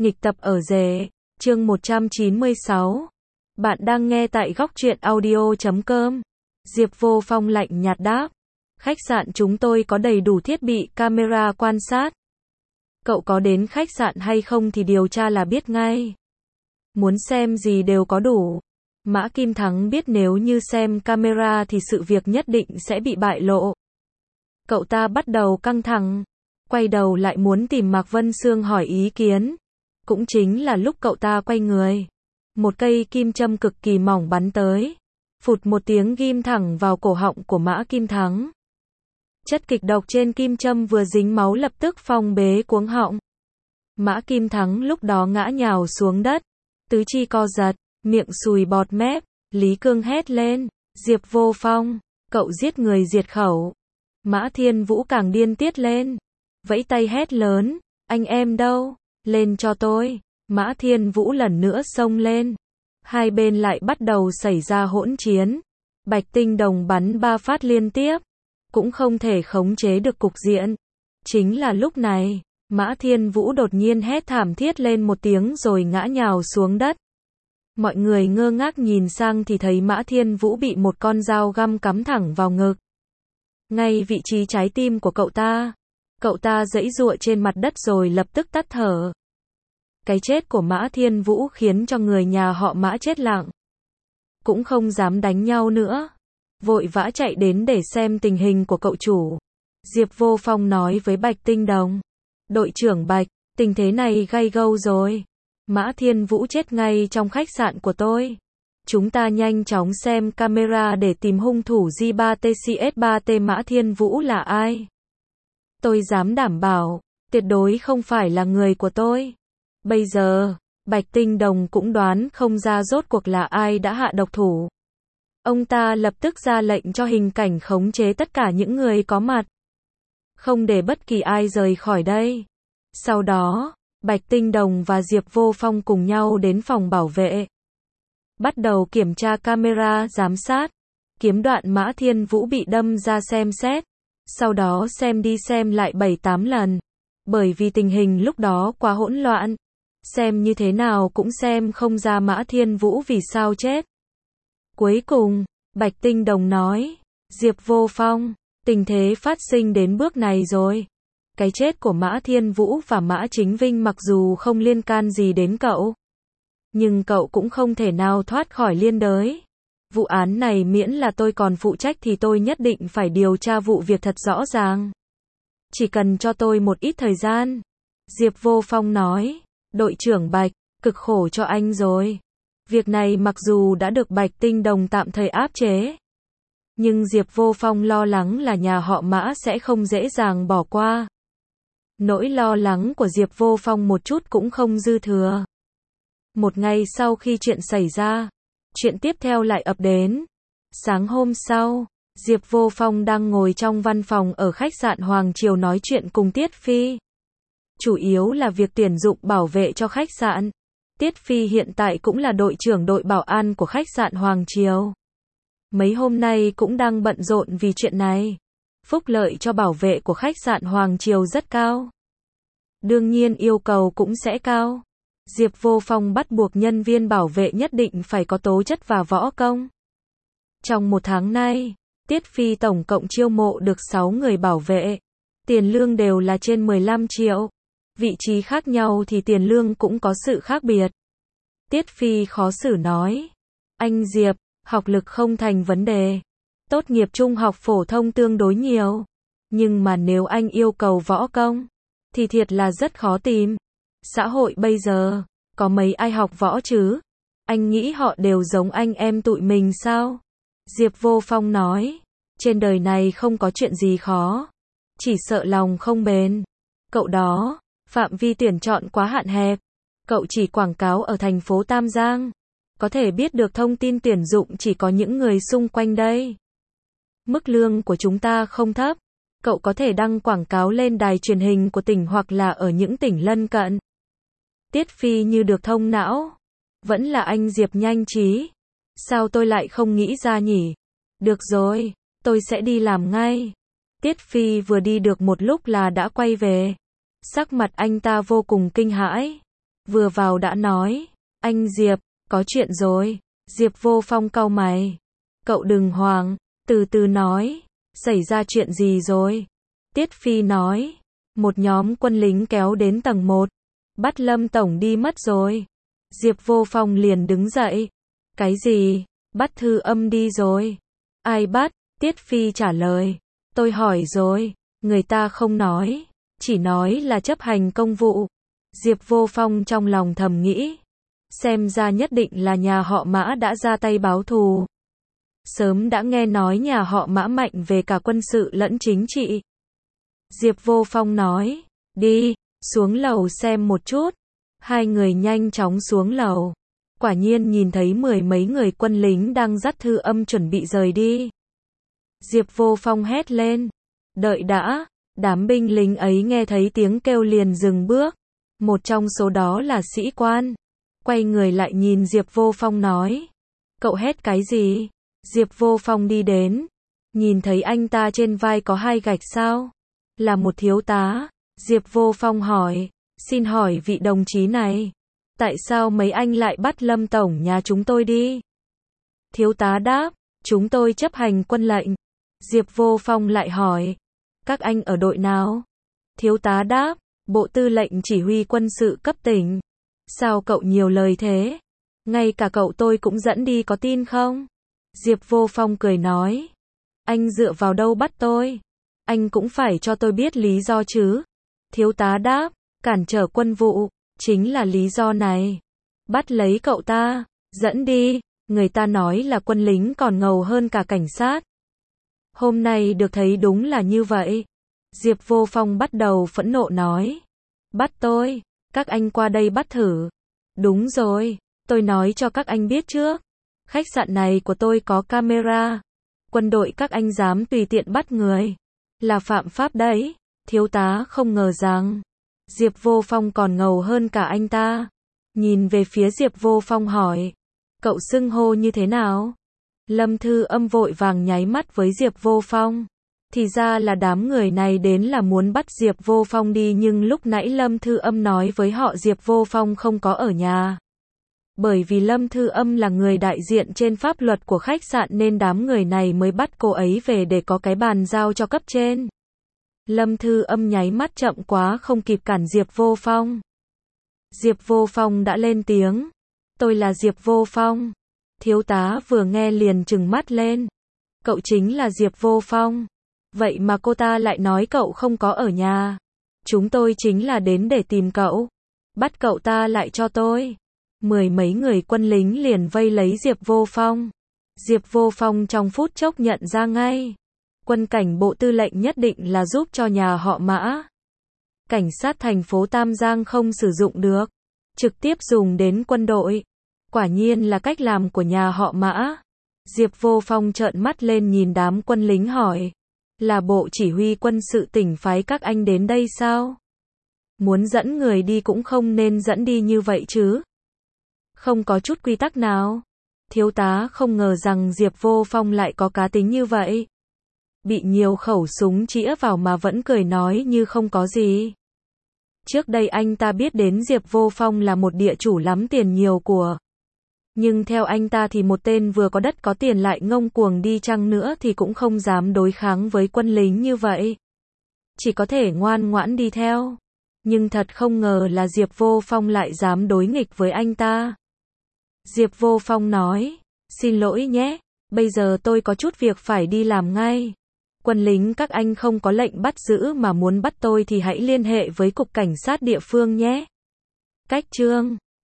Nghịch tập ở rể, chương 196. Bạn đang nghe tại góc truyện audio.com. Diệp Vô Phong lạnh nhạt đáp. Khách sạn chúng tôi có đầy đủ thiết bị camera quan sát. Cậu có đến khách sạn hay không thì điều tra là biết ngay. Muốn xem gì đều có đủ. Mã Kim Thắng biết nếu như xem camera thì sự việc nhất định sẽ bị bại lộ. Cậu ta bắt đầu căng thẳng, quay đầu lại muốn tìm Mạc Vân Sương hỏi ý kiến. Cũng chính là lúc cậu ta quay người, một cây kim châm cực kỳ mỏng bắn tới, phụt một tiếng ghim thẳng vào cổ họng của Mã Kim Thắng. Chất kịch độc trên kim châm vừa dính máu lập tức phong bế cuống họng. Mã Kim Thắng lúc đó ngã nhào xuống đất, tứ chi co giật, miệng sùi bọt mép. Lý Cương hét lên, Diệp Vô Phong, cậu giết người diệt khẩu. Mã Thiên Vũ càng điên tiết lên, vẫy tay hét lớn, anh em đâu, lên cho tôi. Mã Thiên Vũ lần nữa xông lên, hai bên lại bắt đầu xảy ra hỗn chiến. Bạch Tinh Đồng bắn 3 phát liên tiếp, cũng không thể khống chế được cục diện. Chính là lúc này, Mã Thiên Vũ đột nhiên hét thảm thiết lên một tiếng rồi ngã nhào xuống đất. Mọi người ngơ ngác nhìn sang thì thấy Mã Thiên Vũ bị một con dao găm cắm thẳng vào ngực, ngay vị trí trái tim của cậu ta. Cậu ta giãy giụa trên mặt đất rồi lập tức tắt thở. Cái chết của Mã Thiên Vũ khiến cho người nhà họ Mã chết lặng, cũng không dám đánh nhau nữa, vội vã chạy đến để xem tình hình của cậu chủ. Diệp Vô Phong nói với Bạch Tinh Đồng, đội trưởng Bạch, tình thế này gay gâu rồi. Mã Thiên Vũ chết ngay trong khách sạn của tôi. Chúng ta nhanh chóng xem camera để tìm hung thủ J3TCS3T. Mã Thiên Vũ là ai? Tôi dám đảm bảo, tuyệt đối không phải là người của tôi. Bây giờ, Bạch Tinh Đồng cũng đoán không ra rốt cuộc là ai đã hạ độc thủ. Ông ta lập tức ra lệnh cho hình cảnh khống chế tất cả những người có mặt, không để bất kỳ ai rời khỏi đây. Sau đó, Bạch Tinh Đồng và Diệp Vô Phong cùng nhau đến phòng bảo vệ, bắt đầu kiểm tra camera giám sát. Kiếm đoạn Mã Thiên Vũ bị đâm ra xem xét, sau đó xem đi xem lại 7-8 lần. Bởi vì tình hình lúc đó quá hỗn loạn, xem như thế nào cũng xem không ra Mã Thiên Vũ vì sao chết. Cuối cùng, Bạch Tinh Đồng nói, Diệp Vô Phong, tình thế phát sinh đến bước này rồi. Cái chết của Mã Thiên Vũ và Mã Chính Vinh mặc dù không liên can gì đến cậu, nhưng cậu cũng không thể nào thoát khỏi liên đới. Vụ án này miễn là tôi còn phụ trách thì tôi nhất định phải điều tra vụ việc thật rõ ràng. Chỉ cần cho tôi một ít thời gian. Diệp Vô Phong nói, đội trưởng Bạch, cực khổ cho anh rồi. Việc này mặc dù đã được Bạch Tinh Đồng tạm thời áp chế, nhưng Diệp Vô Phong lo lắng là nhà họ Mã sẽ không dễ dàng bỏ qua. Nỗi lo lắng của Diệp Vô Phong một chút cũng không dư thừa. Một ngày sau khi chuyện xảy ra, chuyện tiếp theo lại ập đến. Sáng hôm sau, Diệp Vô Phong đang ngồi trong văn phòng ở khách sạn Hoàng Triều nói chuyện cùng Tiết Phi. Chủ yếu là việc tuyển dụng bảo vệ cho khách sạn. Tiết Phi hiện tại cũng là đội trưởng đội bảo an của khách sạn Hoàng Triều. Mấy hôm nay cũng đang bận rộn vì chuyện này. Phúc lợi cho bảo vệ của khách sạn Hoàng Triều rất cao, đương nhiên yêu cầu cũng sẽ cao. Diệp Vô Phong bắt buộc nhân viên bảo vệ nhất định phải có tố chất và võ công. Trong một tháng nay, Tiết Phi tổng cộng chiêu mộ được 6 người bảo vệ. Tiền lương đều là trên 15 triệu. Vị trí khác nhau thì tiền lương cũng có sự khác biệt. Tiết Phi khó xử nói, anh Diệp, học lực không thành vấn đề. Tốt nghiệp trung học phổ thông tương đối nhiều. Nhưng mà nếu anh yêu cầu võ công, thì thiệt là rất khó tìm. Xã hội bây giờ, có mấy ai học võ chứ? Anh nghĩ họ đều giống anh em tụi mình sao? Diệp Vô Phong nói, trên đời này không có chuyện gì khó, chỉ sợ lòng không bền. Cậu đó, phạm vi tuyển chọn quá hạn hẹp. Cậu chỉ quảng cáo ở thành phố Tam Giang, có thể biết được thông tin tuyển dụng chỉ có những người xung quanh đây. Mức lương của chúng ta không thấp. Cậu có thể đăng quảng cáo lên đài truyền hình của tỉnh hoặc là ở những tỉnh lân cận. Tiết Phi như được thông não. Vẫn là anh Diệp nhanh trí. Sao tôi lại không nghĩ ra nhỉ? Được rồi, tôi sẽ đi làm ngay. Tiết Phi vừa đi được một lúc là đã quay về. Sắc mặt anh ta vô cùng kinh hãi. vừa vào đã nói, anh Diệp, có chuyện rồi. Diệp Vô Phong cau mày. Cậu đừng hoảng, từ từ nói, xảy ra chuyện gì rồi? Tiết Phi nói, một nhóm quân lính kéo đến tầng 1, bắt Lâm Tổng đi mất rồi. Diệp Vô Phong liền đứng dậy. Cái gì? Bắt Thư Âm đi rồi. Ai bắt? Tiết Phi trả lời. Tôi hỏi rồi, người ta không nói, chỉ nói là chấp hành công vụ. Diệp Vô Phong trong lòng thầm nghĩ, xem ra nhất định là nhà họ Mã đã ra tay báo thù. Sớm đã nghe nói nhà họ Mã mạnh về cả quân sự lẫn chính trị. Diệp Vô Phong nói, đi, xuống lầu xem một chút. Hai người nhanh chóng xuống lầu. Quả nhiên nhìn thấy mười mấy người quân lính đang dắt Thư Âm chuẩn bị rời đi. Diệp Vô Phong hét lên, đợi đã. Đám binh lính ấy nghe thấy tiếng kêu liền dừng bước. Một trong số đó là sĩ quan. Quay người lại nhìn Diệp Vô Phong nói, cậu hét cái gì? Diệp Vô Phong đi đến, nhìn thấy anh ta trên vai có 2 gạch sao? Là một thiếu tá. Diệp Vô Phong hỏi, xin hỏi vị đồng chí này, tại sao mấy anh lại bắt Lâm Tổng nhà chúng tôi đi? Thiếu tá đáp, chúng tôi chấp hành quân lệnh. Diệp Vô Phong lại hỏi, các anh ở đội nào? Thiếu tá đáp, Bộ Tư lệnh Chỉ huy quân sự cấp tỉnh. Sao cậu nhiều lời thế? Ngay cả cậu tôi cũng dẫn đi có tin không? Diệp Vô Phong cười nói, anh dựa vào đâu bắt tôi? Anh cũng phải cho tôi biết lý do chứ. Thiếu tá đáp, cản trở quân vụ, chính là lý do này. Bắt lấy cậu ta, dẫn đi, người ta nói là quân lính còn ngầu hơn cả cảnh sát. Hôm nay được thấy đúng là như vậy. Diệp Vô Phong bắt đầu phẫn nộ nói, bắt tôi, các anh qua đây bắt thử. Đúng rồi, tôi nói cho các anh biết trước. Khách sạn này của tôi có camera. Quân đội các anh dám tùy tiện bắt người, là phạm pháp đấy. Thiếu tá không ngờ rằng Diệp Vô Phong còn ngầu hơn cả anh ta. Nhìn về phía Diệp Vô Phong hỏi, cậu xưng hô như thế nào? Lâm Thư Âm vội vàng nháy mắt với Diệp Vô Phong. Thì ra là đám người này đến là muốn bắt Diệp Vô Phong đi, nhưng lúc nãy Lâm Thư Âm nói với họ Diệp Vô Phong không có ở nhà. Bởi vì Lâm Thư Âm là người đại diện trên pháp luật của khách sạn nên đám người này mới bắt cô ấy về để có cái bàn giao cho cấp trên. Lâm Thư Âm nháy mắt chậm quá không kịp cản Diệp Vô Phong. Diệp Vô Phong đã lên tiếng, tôi là Diệp Vô Phong. Thiếu tá vừa nghe liền trừng mắt lên, cậu chính là Diệp Vô Phong? Vậy mà cô ta lại nói cậu không có ở nhà. Chúng tôi chính là đến để tìm cậu, bắt cậu ta lại cho tôi. Mười mấy người quân lính liền vây lấy Diệp Vô Phong. Diệp Vô Phong trong phút chốc nhận ra ngay, quân cảnh Bộ Tư lệnh nhất định là giúp cho nhà họ Mã. Cảnh sát thành phố Tam Giang không sử dụng được, trực tiếp dùng đến quân đội. Quả nhiên là cách làm của nhà họ Mã. Diệp Vô Phong trợn mắt lên nhìn đám quân lính hỏi, là Bộ Chỉ huy quân sự tỉnh phái các anh đến đây sao? Muốn dẫn người đi cũng không nên dẫn đi như vậy chứ. Không có chút quy tắc nào. Thiếu tá không ngờ rằng Diệp Vô Phong lại có cá tính như vậy. Bị nhiều khẩu súng chĩa vào mà vẫn cười nói như không có gì. Trước đây anh ta biết đến Diệp Vô Phong là một địa chủ lắm tiền nhiều của. Nhưng theo anh ta thì một tên vừa có đất có tiền lại ngông cuồng đi chăng nữa thì cũng không dám đối kháng với quân lính như vậy. Chỉ có thể ngoan ngoãn đi theo. Nhưng thật không ngờ là Diệp Vô Phong lại dám đối nghịch với anh ta. Diệp Vô Phong nói, xin lỗi nhé, bây giờ tôi có chút việc phải đi làm ngay. Quân lính các anh không có lệnh bắt giữ mà muốn bắt tôi thì hãy liên hệ với cục cảnh sát địa phương nhé. Cách chương